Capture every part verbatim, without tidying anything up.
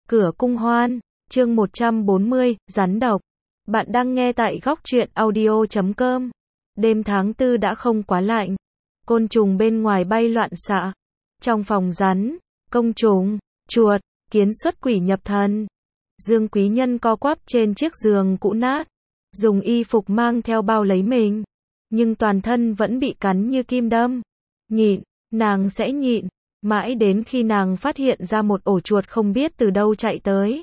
Cửa cung hoan, chương một trăm bốn mươi, rắn độc. Bạn đang nghe tại góc truyện audio chấm com. Đêm tháng tư đã không quá lạnh. Côn trùng bên ngoài bay loạn xạ. Trong phòng rắn, công trùng, chuột, kiến xuất quỷ nhập thần. Dương Quý Nhân co quắp trên chiếc giường cũ nát. Dùng y phục mang theo bao lấy mình. Nhưng toàn thân vẫn bị cắn như kim đâm. Nhịn, nàng sẽ nhịn. Mãi đến khi nàng phát hiện ra một ổ chuột không biết từ đâu chạy tới.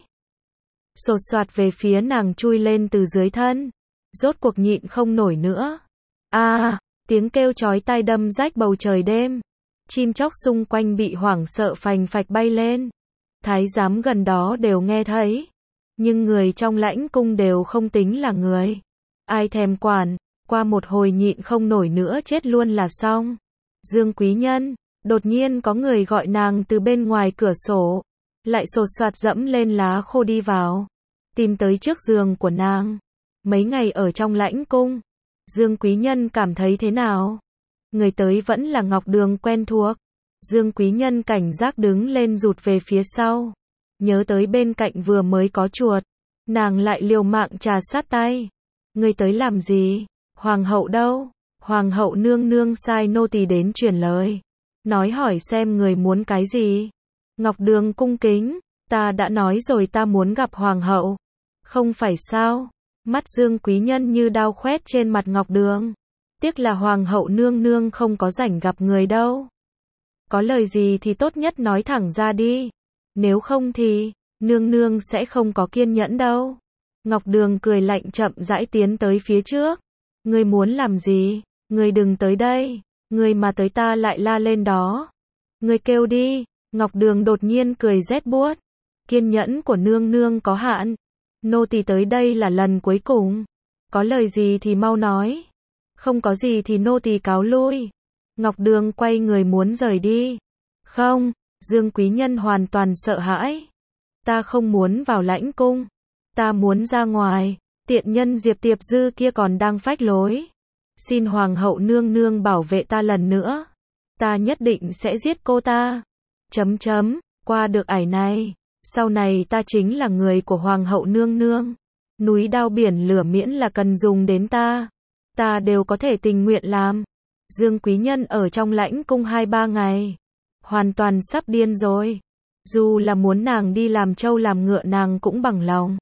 Sột soạt về phía nàng chui lên từ dưới thân. Rốt cuộc nhịn không nổi nữa. A, à, tiếng kêu chói tai đâm rách bầu trời đêm. Chim chóc xung quanh bị hoảng sợ phành phạch bay lên. Thái giám gần đó đều nghe thấy. Nhưng người trong lãnh cung đều không tính là người. Ai thèm quản, qua một hồi nhịn không nổi nữa chết luôn là xong. Dương Quý Nhân. Đột nhiên có người gọi nàng từ bên ngoài cửa sổ, lại sột soạt dẫm lên lá khô đi vào, tìm tới trước giường của nàng. Mấy ngày ở trong lãnh cung, Dương Quý Nhân cảm thấy thế nào? Người tới vẫn là Ngọc Đường quen thuộc. Dương Quý Nhân cảnh giác đứng lên rụt về phía sau, nhớ tới bên cạnh vừa mới có chuột, nàng lại liều mạng trà sát tay. Người tới làm gì? Hoàng hậu đâu? Hoàng hậu nương nương sai nô tỳ đến truyền lời. Nói hỏi xem người muốn cái gì. Ngọc Đường cung kính, ta đã nói rồi ta muốn gặp hoàng hậu. Không phải sao? Mắt Dương Quý Nhân như đao khoét trên mặt Ngọc Đường. Tiếc là hoàng hậu nương nương không có rảnh gặp người đâu. Có lời gì thì tốt nhất nói thẳng ra đi. Nếu không thì, nương nương sẽ không có kiên nhẫn đâu. Ngọc Đường cười lạnh chậm rãi tiến tới phía trước. Ngươi muốn làm gì? Ngươi đừng tới đây. Người mà tới ta lại la lên đó. Người kêu đi. Ngọc Đường đột nhiên cười rét buốt. Kiên nhẫn của nương nương có hạn. Nô tỳ tới đây là lần cuối cùng. Có lời gì thì mau nói. Không có gì thì nô tỳ cáo lui. Ngọc Đường quay người muốn rời đi. Không, Dương Quý Nhân hoàn toàn sợ hãi. Ta không muốn vào lãnh cung. Ta muốn ra ngoài. Tiện nhân Diệp Tiệp Dư kia còn đang phách lối. Xin hoàng hậu nương nương bảo vệ ta lần nữa. Ta nhất định sẽ giết cô ta. Chấm chấm, qua được ải này. Sau này ta chính là người của hoàng hậu nương nương. Núi đao biển lửa miễn là cần dùng đến ta. Ta đều có thể tình nguyện làm. Dương Quý Nhân ở trong lãnh cung hai ba ngày. Hoàn toàn sắp điên rồi. Dù là muốn nàng đi làm trâu làm ngựa nàng cũng bằng lòng.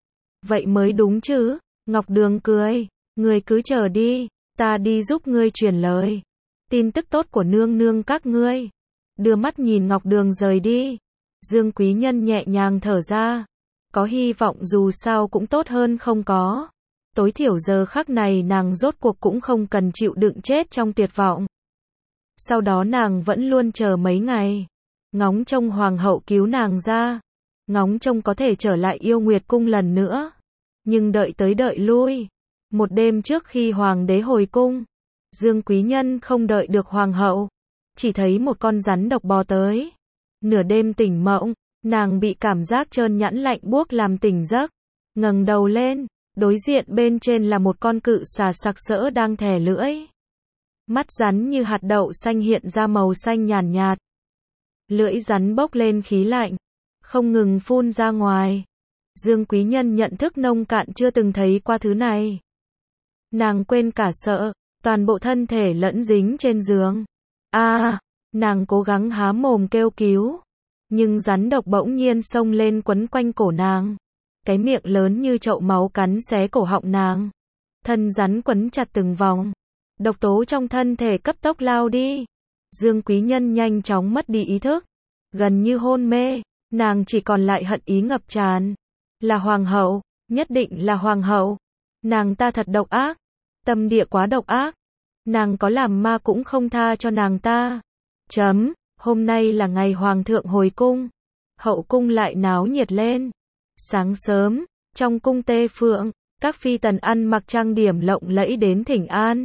Vậy mới đúng chứ. Ngọc Đường cười. Người cứ chờ đi. Ta đi giúp ngươi truyền lời. Tin tức tốt của nương nương các ngươi. Đưa mắt nhìn Ngọc Đường rời đi. Dương Quý Nhân nhẹ nhàng thở ra. Có hy vọng dù sao cũng tốt hơn không có. Tối thiểu giờ khắc này nàng rốt cuộc cũng không cần chịu đựng chết trong tuyệt vọng. Sau đó nàng vẫn luôn chờ mấy ngày. Ngóng trông hoàng hậu cứu nàng ra. Ngóng trông có thể trở lại Yêu Nguyệt cung lần nữa. Nhưng đợi tới đợi lui. Một đêm trước khi hoàng đế hồi cung, Dương Quý Nhân không đợi được hoàng hậu, chỉ thấy một con rắn độc bò tới. Nửa đêm tỉnh mộng, nàng bị cảm giác trơn nhẵn lạnh buốt làm tỉnh giấc, ngẩng đầu lên, đối diện bên trên là một con cự xà sặc sỡ đang thè lưỡi. Mắt rắn như hạt đậu xanh hiện ra màu xanh nhàn nhạt. Lưỡi rắn bốc lên khí lạnh, không ngừng phun ra ngoài. Dương Quý Nhân nhận thức nông cạn chưa từng thấy qua thứ này. Nàng quên cả sợ, toàn bộ thân thể lẫn dính trên giường. A, à, nàng cố gắng há mồm kêu cứu, nhưng rắn độc bỗng nhiên xông lên quấn quanh cổ nàng. Cái miệng lớn như chậu máu cắn xé cổ họng nàng. Thân rắn quấn chặt từng vòng. Độc tố trong thân thể cấp tốc lao đi. Dương Quý Nhân nhanh chóng mất đi ý thức, gần như hôn mê, nàng chỉ còn lại hận ý ngập tràn. Là hoàng hậu, nhất định là hoàng hậu. Nàng ta thật độc ác. Tâm địa quá độc ác. Nàng có làm ma cũng không tha cho nàng ta. Chấm, hôm nay là ngày hoàng thượng hồi cung. Hậu cung lại náo nhiệt lên. Sáng sớm, trong cung Tê Phượng, các phi tần ăn mặc trang điểm lộng lẫy đến thỉnh an.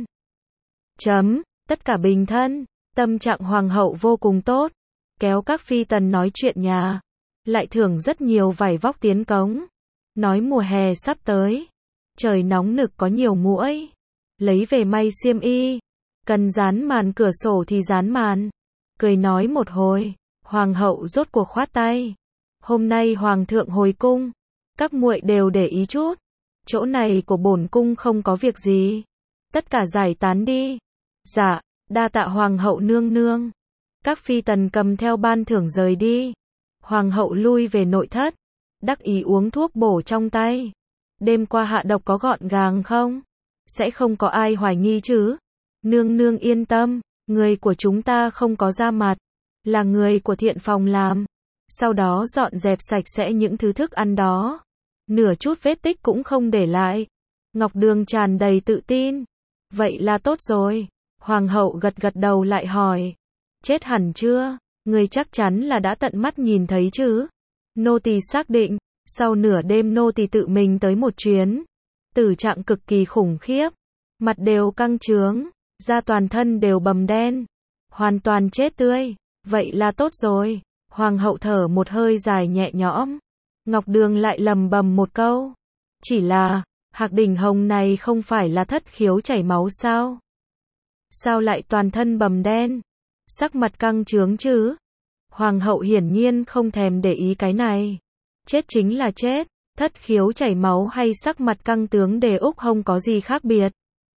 Chấm, tất cả bình thân. Tâm trạng hoàng hậu vô cùng tốt. Kéo các phi tần nói chuyện nhà. Lại thưởng rất nhiều vải vóc tiến cống. Nói mùa hè sắp tới. Trời nóng nực có nhiều muỗi. Lấy về may xiêm y. Cần dán màn cửa sổ thì dán màn. Cười nói một hồi. Hoàng hậu rốt cuộc khoát tay. Hôm nay hoàng thượng hồi cung, các muội đều để ý chút. Chỗ này của bổn cung không có việc gì. Tất cả giải tán đi. Dạ, đa tạ hoàng hậu nương nương. Các phi tần cầm theo ban thưởng rời đi. Hoàng hậu lui về nội thất, đắc ý uống thuốc bổ trong tay. Đêm qua hạ độc có gọn gàng không? Sẽ không có ai hoài nghi chứ? Nương nương yên tâm, người của chúng ta không có ra mặt, là người của thiện phòng làm. Sau đó dọn dẹp sạch sẽ những thứ thức ăn đó. Nửa chút vết tích cũng không để lại. Ngọc Đường tràn đầy tự tin. Vậy là tốt rồi. Hoàng hậu gật gật đầu lại hỏi. Chết hẳn chưa? Người chắc chắn là đã tận mắt nhìn thấy chứ? Nô tỳ xác định. Sau nửa đêm nô tỳ tự mình tới một chuyến. Tử trạng cực kỳ khủng khiếp. Mặt đều căng trướng. Da toàn thân đều bầm đen. Hoàn toàn chết tươi. Vậy là tốt rồi. Hoàng hậu thở một hơi dài nhẹ nhõm. Ngọc Đường lại lầm bầm một câu. Chỉ là, Hạc Đỉnh Hồng này không phải là thất khiếu chảy máu sao? Sao lại toàn thân bầm đen? Sắc mặt căng trướng chứ? Hoàng hậu hiển nhiên không thèm để ý cái này. Chết chính là chết, thất khiếu chảy máu hay sắc mặt căng tướng đề úc không có gì khác biệt.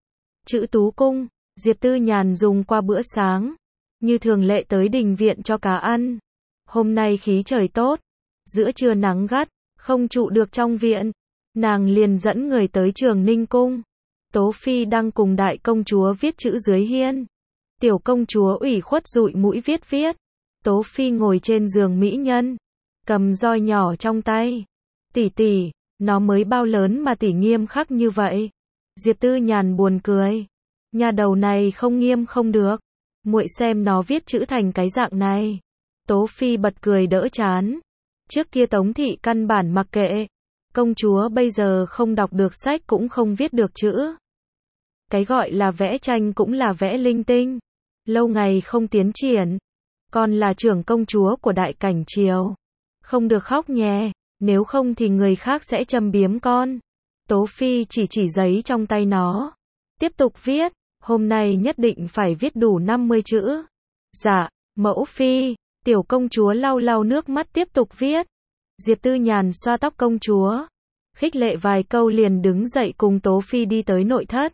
Chữ Tú Cung, Diệp Tư Nhàn dùng qua bữa sáng. Như thường lệ tới đình viện cho cá ăn. Hôm nay khí trời tốt, giữa trưa nắng gắt, không trụ được trong viện. Nàng liền dẫn người tới Trường Ninh Cung. Tố Phi đang cùng đại công chúa viết chữ dưới hiên. Tiểu công chúa ủy khuất dụi mũi viết viết. Tố Phi ngồi trên giường mỹ nhân, cầm roi nhỏ trong tay. Tỷ tỷ, nó mới bao lớn mà tỷ nghiêm khắc như vậy. Diệp Tư Nhàn buồn cười. Nhà đầu này không nghiêm không được. Muội xem nó viết chữ thành cái dạng này. Tố Phi bật cười đỡ chán. Trước kia Tống thị căn bản mặc kệ. Công chúa bây giờ không đọc được sách cũng không viết được chữ. Cái gọi là vẽ tranh cũng là vẽ linh tinh. Lâu ngày không tiến triển. Con là trưởng công chúa của đại cảnh triều. Không được khóc nhè, nếu không thì người khác sẽ châm biếm con. Tố Phi chỉ chỉ giấy trong tay nó. Tiếp tục viết, hôm nay nhất định phải viết đủ năm mươi chữ. Dạ, mẫu phi. Tiểu công chúa lau lau nước mắt tiếp tục viết. Diệp Tư Nhàn xoa tóc công chúa, khích lệ vài câu liền đứng dậy cùng Tố Phi đi tới nội thất.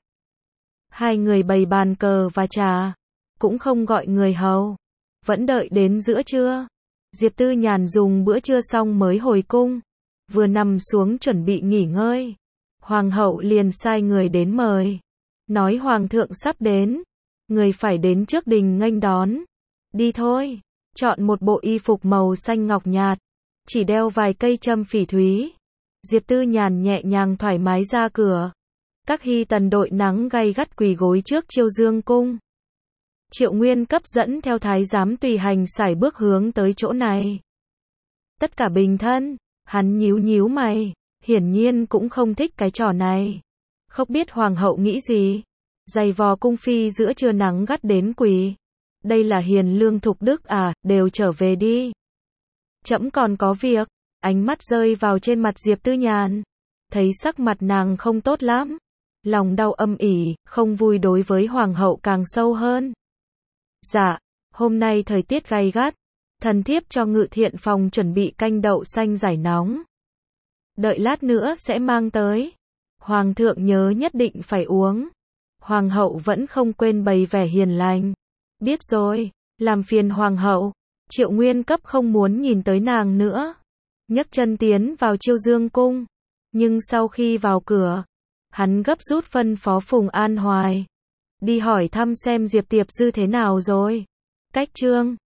Hai người bày bàn cờ và trà, cũng không gọi người hầu, vẫn đợi đến giữa trưa. Diệp Tư Nhàn dùng bữa trưa xong mới hồi cung, vừa nằm xuống chuẩn bị nghỉ ngơi. Hoàng hậu liền sai người đến mời, nói hoàng thượng sắp đến, người phải đến trước đình nghênh đón. Đi thôi, chọn một bộ y phục màu xanh ngọc nhạt, chỉ đeo vài cây châm phỉ thúy. Diệp Tư Nhàn nhẹ nhàng thoải mái ra cửa. Các hy tần đội nắng gay gắt quỳ gối trước Chiêu Dương cung. Triệu Nguyên cấp dẫn theo thái giám tùy hành sải bước hướng tới chỗ này. Tất cả bình thân, hắn nhíu nhíu mày, hiển nhiên cũng không thích cái trò này. Không biết hoàng hậu nghĩ gì, giày vò cung phi giữa trưa nắng gắt đến quỳ. Đây là hiền lương thục đức à, đều trở về đi. Trẫm còn có việc. Ánh mắt rơi vào trên mặt Diệp Tư Nhàn, thấy sắc mặt nàng không tốt lắm, lòng đau âm ỉ, không vui đối với hoàng hậu càng sâu hơn. Dạ, hôm nay thời tiết gay gắt, thần thiếp cho ngự thiện phòng chuẩn bị canh đậu xanh giải nóng. Đợi lát nữa sẽ mang tới. Hoàng thượng nhớ nhất định phải uống. Hoàng hậu vẫn không quên bày vẻ hiền lành. Biết rồi, làm phiền hoàng hậu. Triệu Nguyên cấp không muốn nhìn tới nàng nữa, nhấc chân tiến vào Chiêu Dương cung. Nhưng sau khi vào cửa, hắn gấp rút phân phó Phùng An Hoài đi hỏi thăm xem Diệp Tiệp Dư thế nào rồi. Cách chương